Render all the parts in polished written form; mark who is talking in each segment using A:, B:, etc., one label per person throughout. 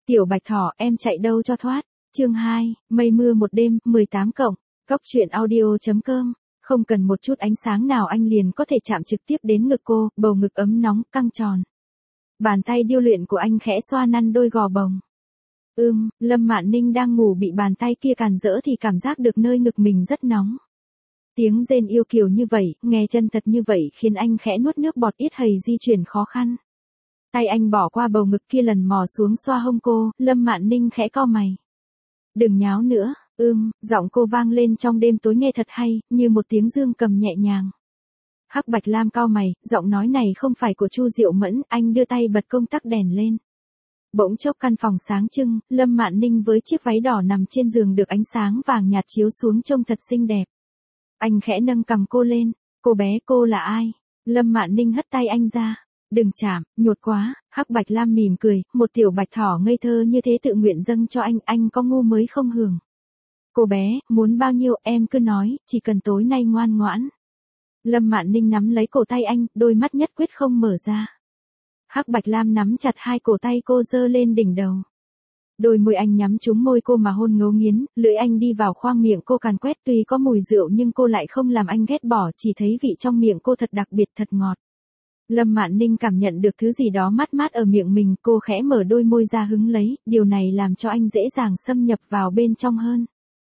A: Tiểu Bạch Thỏ, em chạy đâu cho thoát. Chương 2, mây mưa một đêm, 18 cộng. Góc truyện audio.com. Không cần một chút ánh sáng nào anh liền có thể chạm trực tiếp đến ngực cô, bầu ngực ấm nóng, căng tròn. Bàn tay điêu luyện của anh khẽ xoa năn đôi gò bồng. Lâm Mạn Ninh đang ngủ bị bàn tay kia càn rỡ thì cảm giác được nơi ngực mình rất nóng. Tiếng rên yêu kiều như vậy, nghe chân thật như vậy khiến anh khẽ nuốt nước bọt ít hầy di chuyển khó khăn. Tay anh bỏ qua bầu ngực kia lần mò xuống xoa hông cô, Lâm Mạn Ninh khẽ cau mày. Đừng nháo nữa, giọng cô vang lên trong đêm tối nghe thật hay, như một tiếng dương cầm nhẹ nhàng. Hắc Bạch Lam cau mày, giọng nói này không phải của Chu Diệu Mẫn, anh đưa tay bật công tắc đèn lên. Bỗng chốc căn phòng sáng trưng, Lâm Mạn Ninh với chiếc váy đỏ nằm trên giường được ánh sáng vàng nhạt chiếu xuống trông thật xinh đẹp. Anh khẽ nâng cằm cô lên, cô bé cô là ai? Lâm Mạn Ninh hất tay anh ra. Đừng chạm, nhột quá, Hắc Bạch Lam mỉm cười, một tiểu bạch thỏ ngây thơ như thế tự nguyện dâng cho anh có ngu mới không hưởng. Cô bé, muốn bao nhiêu em cứ nói, chỉ cần tối nay ngoan ngoãn. Lâm Mạn Ninh nắm lấy cổ tay anh, đôi mắt nhất quyết không mở ra. Hắc Bạch Lam nắm chặt hai cổ tay cô giơ lên đỉnh đầu. Đôi môi anh nhắm trúng môi cô mà hôn ngấu nghiến, lưỡi anh đi vào khoang miệng cô càn quét, tuy có mùi rượu nhưng cô lại không làm anh ghét bỏ, chỉ thấy vị trong miệng cô thật đặc biệt thật ngọt. Lâm Mạn Ninh cảm nhận được thứ gì đó mát mát ở miệng mình, cô khẽ mở đôi môi ra hứng lấy, điều này làm cho anh dễ dàng xâm nhập vào bên trong hơn.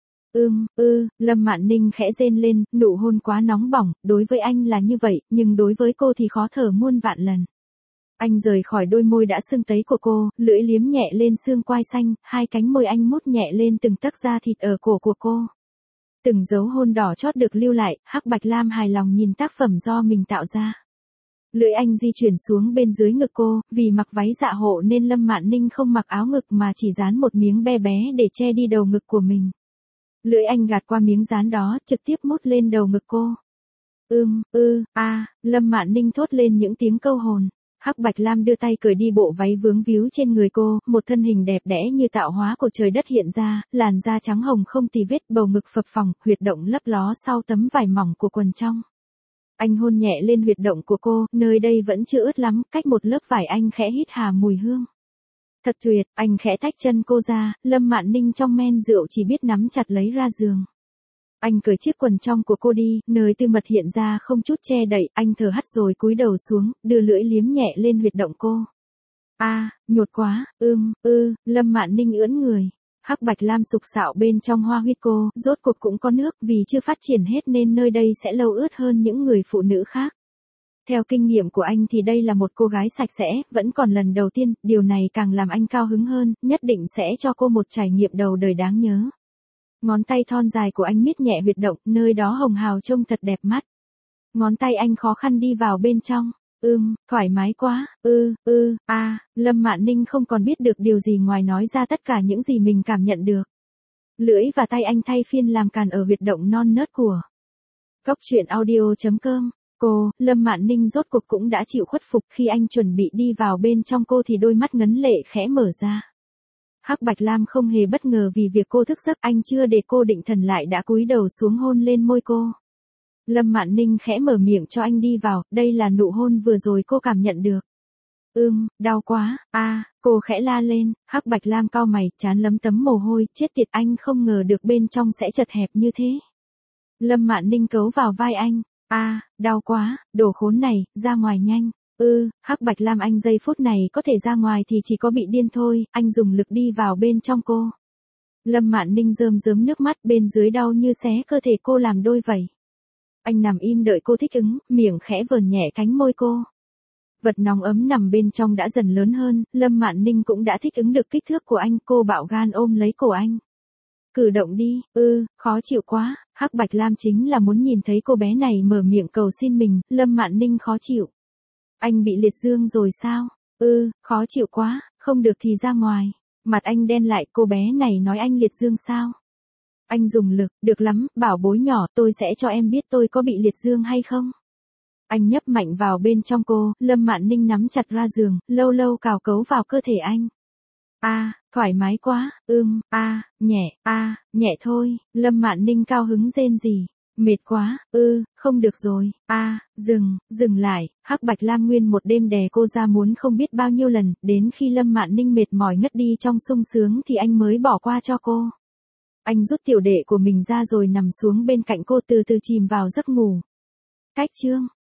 A: Lâm Mạn Ninh khẽ rên lên, nụ hôn quá nóng bỏng, đối với anh là như vậy, nhưng đối với cô thì khó thở muôn vạn lần. Anh rời khỏi đôi môi đã sưng tấy của cô, lưỡi liếm nhẹ lên xương quai xanh, hai cánh môi anh mút nhẹ lên từng tấc da thịt ở cổ của cô. Từng dấu hôn đỏ chót được lưu lại, Hắc Bạch Lam hài lòng nhìn tác phẩm do mình tạo ra. Lưỡi anh di chuyển xuống bên dưới ngực cô, vì mặc váy dạ hộ nên Lâm Mạn Ninh không mặc áo ngực mà chỉ dán một miếng be bé để che đi đầu ngực của mình. Lưỡi anh gạt qua miếng dán đó, trực tiếp mút lên đầu ngực cô. Lâm Mạn Ninh thốt lên những tiếng câu hồn. Hắc Bạch Lam đưa tay cởi đi bộ váy vướng víu trên người cô, một thân hình đẹp đẽ như tạo hóa của trời đất hiện ra, làn da trắng hồng không tì vết, bầu ngực phập phồng, huyệt động lấp ló sau tấm vải mỏng của quần trong. Anh hôn nhẹ lên huyệt động của cô, nơi đây vẫn chưa ướt lắm, cách một lớp vải anh khẽ hít hà mùi hương. Thật tuyệt, anh khẽ tách chân cô ra, Lâm Mạn Ninh trong men rượu chỉ biết nắm chặt lấy ra giường. Anh cởi chiếc quần trong của cô đi, nơi tư mật hiện ra không chút che đậy, anh thở hắt rồi cúi đầu xuống, đưa lưỡi liếm nhẹ lên huyệt động cô. Nhột quá, Lâm Mạn Ninh ưỡn người. Hắc Bạch Lam sục sạo bên trong hoa huyết cô, rốt cuộc cũng có nước, vì chưa phát triển hết nên nơi đây sẽ lâu ướt hơn những người phụ nữ khác. Theo kinh nghiệm của anh thì đây là một cô gái sạch sẽ, vẫn còn lần đầu tiên, điều này càng làm anh cao hứng hơn, nhất định sẽ cho cô một trải nghiệm đầu đời đáng nhớ. Ngón tay thon dài của anh miết nhẹ huyệt động, nơi đó hồng hào trông thật đẹp mắt. Ngón tay anh khó khăn đi vào bên trong. Thoải mái quá. Lâm Mạn Ninh không còn biết được điều gì ngoài nói ra tất cả những gì mình cảm nhận được. Lưỡi và tay anh thay phiên làm càn ở huyệt động non nớt của. Góc truyện audio.com. Lâm Mạn Ninh rốt cuộc cũng đã chịu khuất phục, khi anh chuẩn bị đi vào bên trong cô thì đôi mắt ngấn lệ khẽ mở ra. Hắc Bạch Lam không hề bất ngờ vì việc cô thức giấc, anh chưa để cô định thần lại đã cúi đầu xuống hôn lên môi cô. Lâm Mạn Ninh khẽ mở miệng cho anh đi vào, đây là nụ hôn vừa rồi cô cảm nhận được. Đau quá, cô khẽ la lên, Hắc Bạch Lam cau mày, trán lấm tấm mồ hôi, chết tiệt, anh không ngờ được bên trong sẽ chật hẹp như thế. Lâm Mạn Ninh cấu vào vai anh, đau quá, đồ khốn này, ra ngoài nhanh. Hắc Bạch Lam anh giây phút này có thể ra ngoài thì chỉ có bị điên thôi, anh dùng lực đi vào bên trong cô. Lâm Mạn Ninh rơm rớm nước mắt, bên dưới đau như xé cơ thể cô làm đôi vậy. Anh nằm im đợi cô thích ứng, miệng khẽ vờn nhẹ cánh môi cô. Vật nóng ấm nằm bên trong đã dần lớn hơn, Lâm Mạn Ninh cũng đã thích ứng được kích thước của anh, cô bạo gan ôm lấy cổ anh. Cử động đi, khó chịu quá, Hắc Bạch Lam chính là muốn nhìn thấy cô bé này mở miệng cầu xin mình, Lâm Mạn Ninh khó chịu. Anh bị liệt dương rồi sao? Khó chịu quá, không được thì ra ngoài. Mặt anh đen lại, cô bé này nói anh liệt dương sao? Anh dùng lực, được lắm, bảo bối nhỏ, tôi sẽ cho em biết tôi có bị liệt dương hay không. Anh nhấp mạnh vào bên trong cô, Lâm Mạn Ninh nắm chặt ra giường, lâu lâu cào cấu vào cơ thể anh. Thoải mái quá, nhẹ thôi, Lâm Mạn Ninh cao hứng rên rỉ. Mệt quá, không được rồi, dừng lại, Hắc Bạch Lam nguyên một đêm đè cô ra muốn không biết bao nhiêu lần, đến khi Lâm Mạn Ninh mệt mỏi ngất đi trong sung sướng thì anh mới bỏ qua cho cô. Anh rút tiểu đệ của mình ra rồi nằm xuống bên cạnh cô từ từ chìm vào giấc ngủ. Cách chương